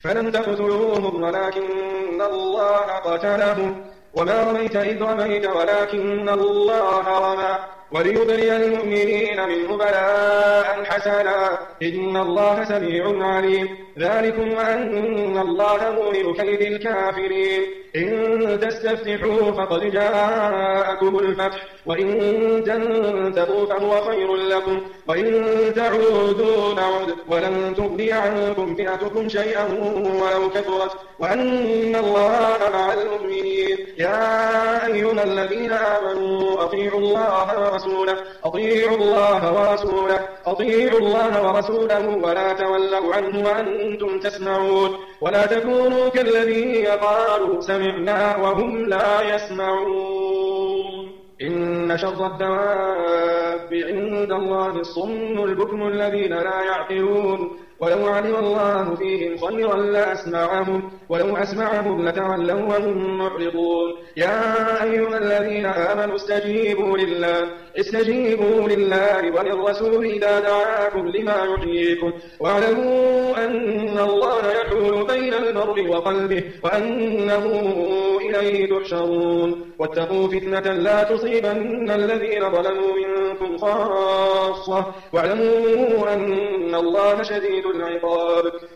فلم تقتلوهم ولكن الله قتلهم وما رميت إذ رميت ولكن الله رمى وليبلي المؤمنين منه بلاء حسنا إن الله سميع عليم ذلكم وأن الله مولي كيد الكافرين إن تستفتحوا فقد جاءكم الفتح وإن تنتهوا فهو خير لكم وإن تعودوا نعد ولن تغني عنكم فئتكم شيئا ولو كثرت وأن الله مع المؤمنين يا أيها الذين آمنوا أطيعوا الله ورسوله ولا تولوا عنه وأنتم تسمعون ولا تكونوا كالذين قالوا سمعنا وهم لا يسمعون إن شر الدواب عند الله الصم البكم الذين لا يعقلون ولو علم الله فيهم خيرا لأسمعهم ولو أسمعهم لتولوا وهم معرضون يا أيها الذين آمنوا استجيبوا لله وللرسول إذا دعاكم لما يحييكم واعلموا أن الله يحول بين المرء وقلبه وأنه إليه تحشرون واتقوا فتنة لا تصيبن الذين ظلموا منكم خاصة واعلموا أن الله شديد العقاب